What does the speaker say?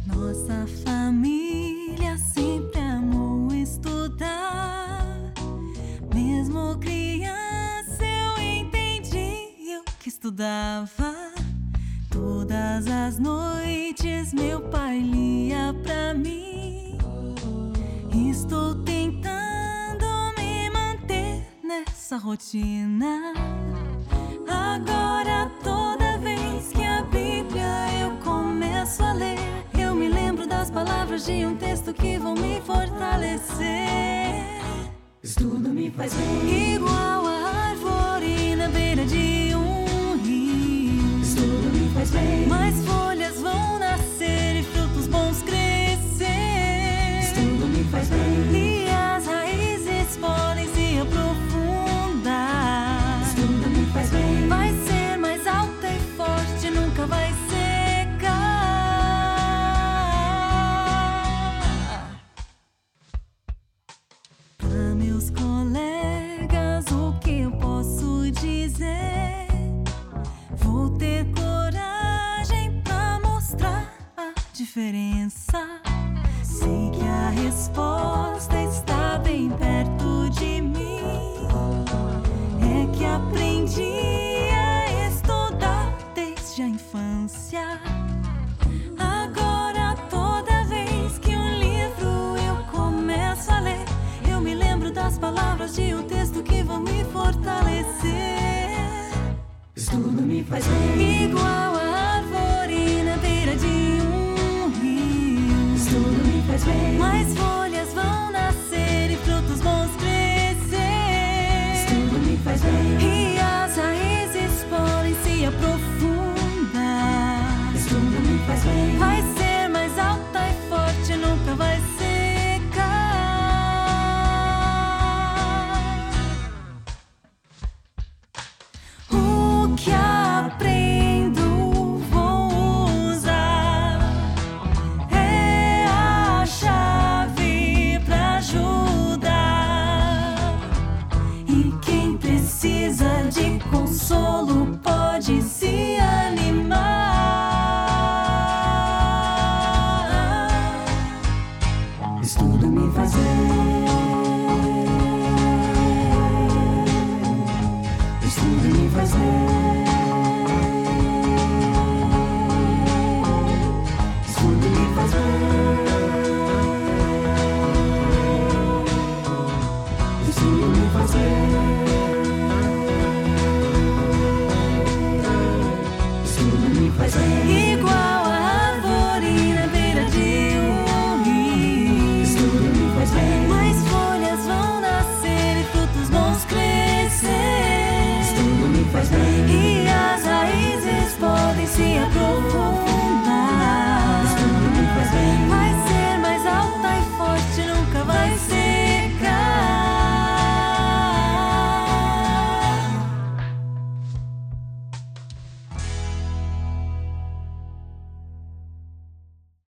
Nossa família sempre amou estudar. Mesmo criança eu entendi o que estudava. Todas as noites meu pai lia pra mim. Estou tentando me manter nessa rotina. Agora toda vez que a Bíblia eu começo a ler, eu me lembro das palavras de um texto que vão me fortalecer. Estudo me faz bem, Igual a árvore na beira de um rio. estudo me faz bem, Mais folhas vão nascer e frutos bons crescer. estudo me faz bem, E as raízes podem se aprofundar. estudo me faz bem, Vai ser mais alta e forte, nunca vai secar. Pra meus colegas, o que eu posso dizer? Vou ter coragem pra mostrar a diferença. Sei que a resposta está bem perto de mim. É que aprendi a estudar desde a infância. Agora toda vez que um livro eu começo a ler, eu me lembro das palavras de um texto que vão me fortalecer. estudo me faz bem, Igual a árvore na beira de um rio. estudo me faz bem, Mais folhas vão nascer e frutos bons crescer. estudo me faz bem, E as raízes podem se aprofundar. estudo me faz bem, Vai ser mais alta e forte, nunca vai secar. O que aprendo vou usar. É a chave pra ajudar. E quem precisa de consolo pode se animar. estudo me faz bem, estudo me faz bem.